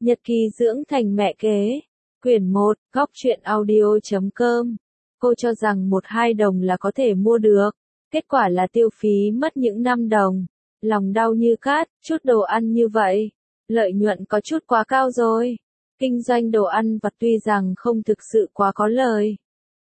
Nhật ký dưỡng thành mẹ kế. Quyển 1, góc truyện audio.com. Cô cho rằng 1-2 đồng là có thể mua được. Kết quả là tiêu phí mất những 5 đồng. Lòng đau như cát, chút đồ ăn như vậy. Lợi nhuận có chút quá cao rồi. Kinh doanh đồ ăn vặt tuy rằng không thực sự quá có lời.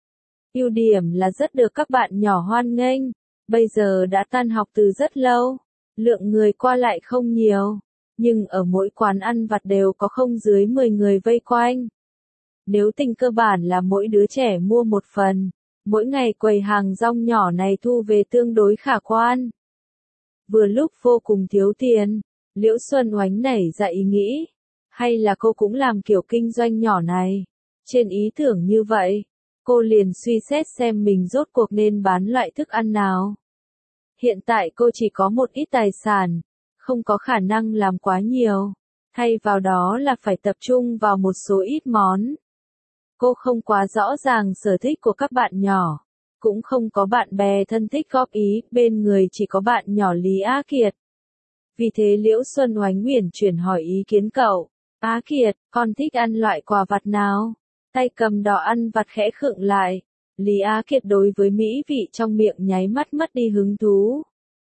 Ưu điểm là rất được các bạn nhỏ hoan nghênh. Bây giờ đã tan học từ rất lâu. Lượng người qua lại không nhiều. Nhưng ở mỗi quán ăn vặt đều có không dưới 10 người vây quanh. Nếu tính cơ bản là mỗi đứa trẻ mua một phần, mỗi ngày quầy hàng rong nhỏ này thu về tương đối khả quan. Vừa lúc vô cùng thiếu tiền, Liễu Xuân Oánh nảy ra ý nghĩ, hay là cô cũng làm kiểu kinh doanh nhỏ này. Trên ý tưởng như vậy, cô liền suy xét xem mình rốt cuộc nên bán loại thức ăn nào. Hiện tại cô chỉ có một ít tài sản, không có khả năng làm quá nhiều, thay vào đó là phải tập trung vào một số ít món. Cô không quá rõ ràng sở thích của các bạn nhỏ, cũng không có bạn bè thân thích góp ý, bên người chỉ có bạn nhỏ Lý Á Kiệt. Vì thế Liễu Xuân Oánh uyển chuyển hỏi ý kiến cậu. Á Kiệt, con thích ăn loại quà vặt nào? Tay cầm đỏ ăn vặt khẽ khựng lại. Lý Á Kiệt đối với mỹ vị trong miệng nháy mắt mất đi hứng thú.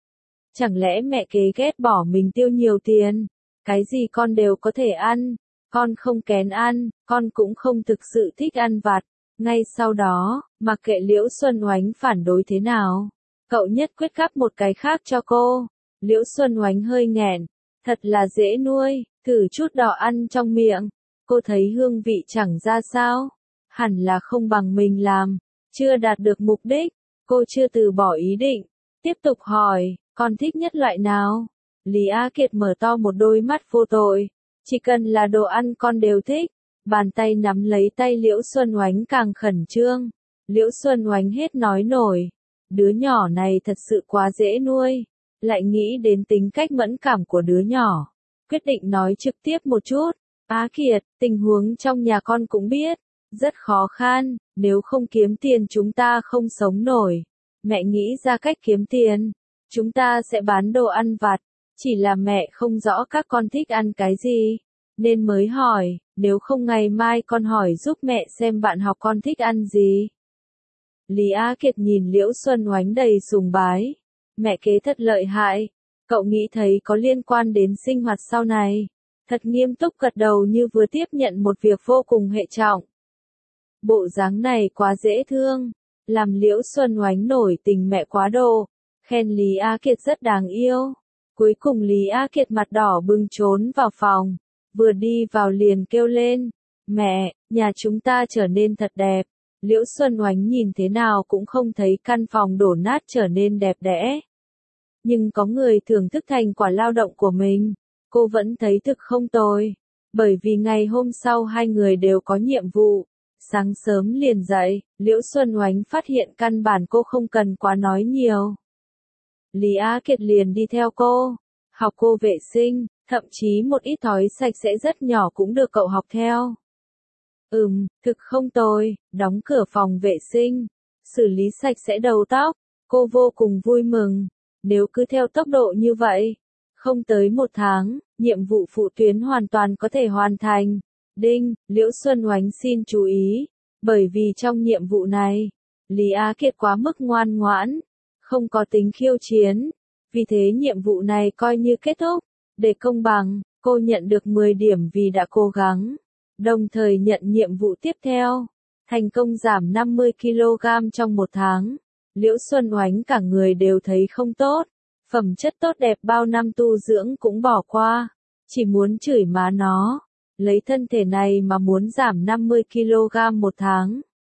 Chẳng lẽ mẹ kế ghét bỏ mình tiêu nhiều tiền? Cái gì con đều có thể ăn. Con không kén ăn, con cũng không thực sự thích ăn vặt. Ngay sau đó, mặc kệ Liễu Xuân Oánh phản đối thế nào, cậu nhất quyết gắp một cái khác cho cô. Liễu Xuân Oánh hơi nghẹn, thật là dễ nuôi, thử chút đỏ ăn trong miệng. Cô thấy hương vị chẳng ra sao, hẳn là không bằng mình làm, chưa đạt được mục đích. Cô chưa từ bỏ ý định, tiếp tục hỏi, con thích nhất loại nào? Lý Á Kiệt mở to một đôi mắt vô tội. Chỉ cần là đồ ăn con đều thích. Bàn tay nắm lấy tay Liễu Xuân Oánh càng khẩn trương. Liễu Xuân Oánh hết nói nổi. Đứa nhỏ này thật sự quá dễ nuôi. Lại nghĩ đến tính cách mẫn cảm của đứa nhỏ. Quyết định nói trực tiếp một chút. Á Kiệt, tình huống trong nhà con cũng biết. Rất khó khăn, nếu không kiếm tiền chúng ta không sống nổi. Mẹ nghĩ ra cách kiếm tiền. Chúng ta sẽ bán đồ ăn vặt. Chỉ là mẹ không rõ các con thích ăn cái gì, nên mới hỏi, nếu không ngày mai con hỏi giúp mẹ xem bạn học con thích ăn gì. Lý Á Kiệt nhìn Liễu Xuân Oánh đầy sùng bái. Mẹ kế thật lợi hại, cậu nghĩ thấy có liên quan đến sinh hoạt sau này. Thật nghiêm túc gật đầu như vừa tiếp nhận một việc vô cùng hệ trọng. Bộ dáng này quá dễ thương, làm Liễu Xuân Oánh nổi tình mẹ quá độ, khen Lý Á Kiệt rất đáng yêu. Cuối cùng Lý Á Kiệt mặt đỏ bừng trốn vào phòng, vừa đi vào liền kêu lên, mẹ, nhà chúng ta trở nên thật đẹp. Liễu Xuân Oánh nhìn thế nào cũng không thấy căn phòng đổ nát trở nên đẹp đẽ. Nhưng có người thưởng thức thành quả lao động của mình, cô vẫn thấy thực không tồi. Bởi vì ngày hôm sau hai người đều có nhiệm vụ. Sáng sớm liền dậy, Liễu Xuân Oánh phát hiện căn bản cô không cần quá nói nhiều. Lý Á Kiệt liền đi theo cô, học cô vệ sinh, thậm chí một ít thói sạch sẽ rất nhỏ cũng được cậu học theo. Thực không tồi, đóng cửa phòng vệ sinh, xử lý sạch sẽ đầu tóc, cô vô cùng vui mừng. Nếu cứ theo tốc độ như vậy, không tới 1 tháng, nhiệm vụ phụ tuyến hoàn toàn có thể hoàn thành. Đinh, Liễu Xuân Oánh xin chú ý, bởi vì trong nhiệm vụ này, Lý Á Kiệt quá mức ngoan ngoãn, không có tính khiêu chiến, vì thế nhiệm vụ này coi như kết thúc. Để công bằng, cô nhận được 10 điểm vì đã cố gắng, đồng thời nhận nhiệm vụ tiếp theo, thành công giảm 50kg trong 1 tháng. Liễu Xuân Oánh cả người đều thấy không tốt, phẩm chất tốt đẹp bao năm tu dưỡng cũng bỏ qua, chỉ muốn chửi má nó, lấy thân thể này mà muốn giảm 50kg 1 tháng.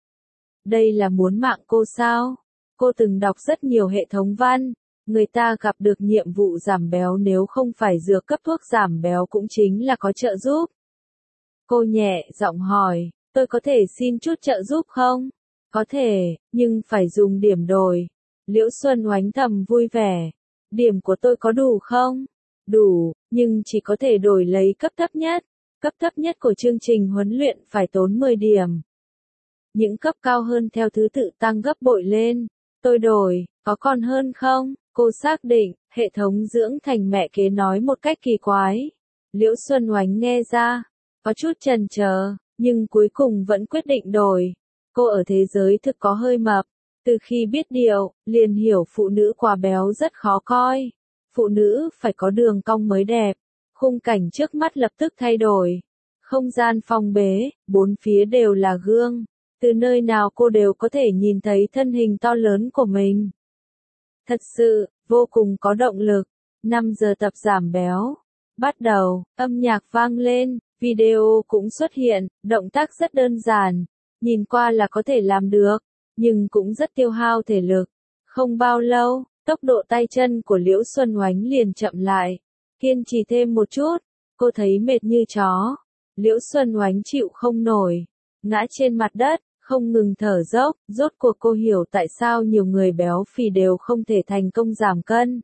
Đây là muốn mạng cô sao? Cô từng đọc rất nhiều hệ thống văn, người ta gặp được nhiệm vụ giảm béo nếu không phải dược cấp thuốc giảm béo cũng chính là có trợ giúp. Cô nhẹ giọng hỏi, tôi có thể xin chút trợ giúp không? Có thể, nhưng phải dùng điểm đổi. Liễu Xuân Oánh thầm vui vẻ. Điểm của tôi có đủ không? Đủ, nhưng chỉ có thể đổi lấy cấp thấp nhất. Cấp thấp nhất của chương trình huấn luyện phải tốn 10 điểm. Những cấp cao hơn theo thứ tự tăng gấp bội lên. Tôi đổi, có còn hơn không? Cô xác định, hệ thống dưỡng thành mẹ kế nói một cách kỳ quái. Liễu Xuân Oánh nghe ra, Có chút chần chờ, nhưng cuối cùng vẫn quyết định đổi. Cô ở thế giới thực có hơi mập. Từ khi biết điều, liền hiểu phụ nữ quá béo rất khó coi. Phụ nữ phải có đường cong mới đẹp. Khung cảnh trước mắt lập tức thay đổi. Không gian phong bế, bốn phía đều là gương. Từ nơi nào cô đều có thể nhìn thấy thân hình to lớn của mình. Thật sự, vô cùng có động lực. 5 giờ tập giảm béo. Bắt đầu, âm nhạc vang lên, video cũng xuất hiện, động tác rất đơn giản. Nhìn qua là có thể làm được, nhưng cũng rất tiêu hao thể lực. Không bao lâu, tốc độ tay chân của Liễu Xuân Oánh liền chậm lại. Kiên trì thêm một chút, cô thấy mệt như chó. Liễu Xuân Oánh chịu không nổi, ngã trên mặt đất, không ngừng thở dốc. Rốt cuộc cô hiểu tại sao nhiều người béo phì đều không thể thành công giảm cân.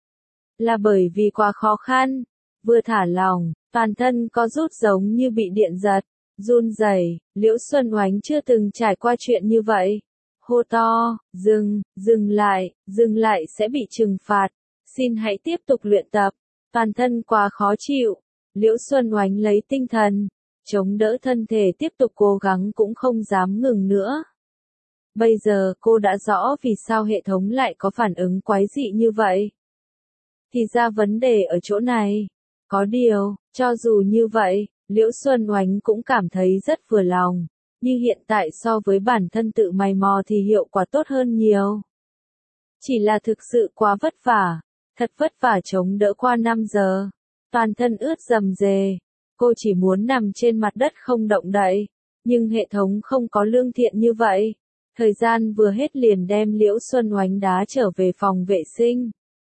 Là bởi vì quá khó khăn. Vừa thả lỏng, toàn thân co rút giống như bị điện giật, run rẩy. Liễu Xuân Oánh chưa từng trải qua chuyện như vậy. Hô to, dừng lại sẽ bị trừng phạt. Xin hãy tiếp tục luyện tập. Toàn thân quá khó chịu. Liễu Xuân Oánh lấy tinh thần, chống đỡ thân thể tiếp tục cố gắng cũng không dám ngừng nữa. Bây giờ cô đã rõ vì sao hệ thống lại có phản ứng quái dị như vậy. Thì ra vấn đề ở chỗ này. Có điều, cho dù như vậy, Liễu Xuân Oánh cũng cảm thấy rất vừa lòng. Như hiện tại so với bản thân tự mày mò thì hiệu quả tốt hơn nhiều. Chỉ là thực sự quá vất vả. Thật vất vả chống đỡ qua 5 giờ. Toàn thân ướt rầm rề. Cô chỉ muốn nằm trên mặt đất không động đậy. Nhưng hệ thống không có lương thiện như vậy. Thời gian vừa hết liền đem Liễu Xuân Oánh đá trở về phòng vệ sinh.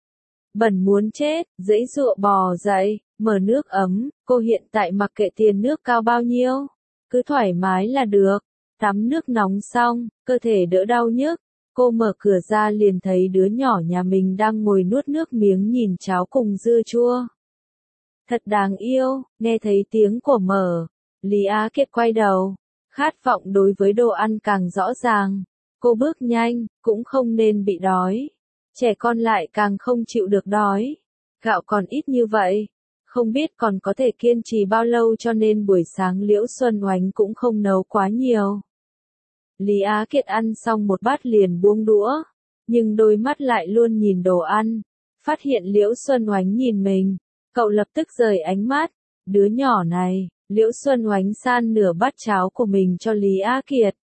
Bẩn muốn chết, dãy dụa bò dậy, mở nước ấm. Cô hiện tại mặc kệ tiền nước cao bao nhiêu. Cứ thoải mái là được. Tắm nước nóng xong, cơ thể đỡ đau nhức. Cô mở cửa ra liền thấy đứa nhỏ nhà mình đang ngồi nuốt nước miếng nhìn cháo cùng dưa chua. Thật đáng yêu, nghe thấy tiếng của mở. Lý Á Kiệt quay đầu. Khát vọng đối với đồ ăn càng rõ ràng. Cô bước nhanh, cũng không nên bị đói. Trẻ con lại càng không chịu được đói. Gạo còn ít như vậy. Không biết còn có thể kiên trì bao lâu cho nên buổi sáng Liễu Xuân Oánh cũng không nấu quá nhiều. Lý Á Kiệt ăn xong một bát liền buông đũa. Nhưng đôi mắt lại luôn nhìn đồ ăn. Phát hiện Liễu Xuân Oánh nhìn mình. Cậu lập tức rời ánh mắt. Đứa nhỏ này, Liễu Xuân Oánh san nửa bát cháo của mình cho Lý Á Kiệt.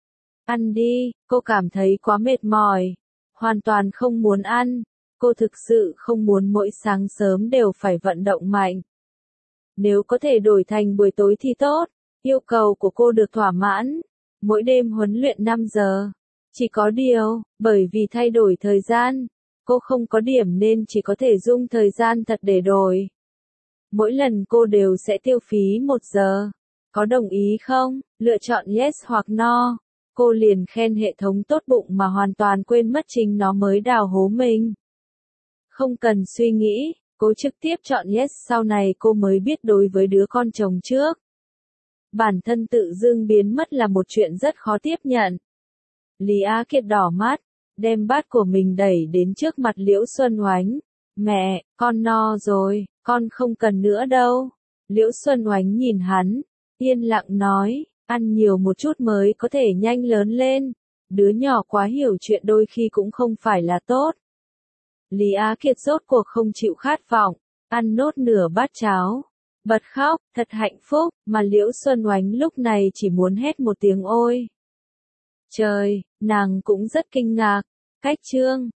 Ăn đi, cô cảm thấy quá mệt mỏi. Hoàn toàn không muốn ăn. Cô thực sự không muốn mỗi sáng sớm đều phải vận động mạnh. Nếu có thể đổi thành buổi tối thì tốt. Yêu cầu của cô được thỏa mãn. Mỗi đêm huấn luyện 5 giờ. Chỉ có điều, bởi vì thay đổi thời gian, cô không có điểm nên chỉ có thể dùng thời gian thật để đổi. Mỗi lần cô đều sẽ tiêu phí 1 giờ. Có đồng ý không? Lựa chọn yes hoặc no. Cô liền khen hệ thống tốt bụng mà hoàn toàn quên mất chính nó mới đào hố mình. Không cần suy nghĩ, cô trực tiếp chọn yes, sau này cô mới biết đối với đứa con chồng trước. Bản thân tự dưng biến mất là một chuyện rất khó tiếp nhận. Lý Á Kiệt đỏ mắt, đem bát của mình đẩy đến trước mặt Liễu Xuân Oánh. Mẹ, con no rồi, con không cần nữa đâu. Liễu Xuân Oánh nhìn hắn, yên lặng nói, ăn nhiều một chút mới có thể nhanh lớn lên. Đứa nhỏ quá hiểu chuyện đôi khi cũng không phải là tốt. Lý Á Kiệt rốt cuộc không chịu khát vọng, ăn nốt nửa bát cháo. Bật khóc, thật hạnh phúc, mà Liễu Xuân Oánh lúc này chỉ muốn hét một tiếng ôi. Trời, nàng cũng rất kinh ngạc. Cách chương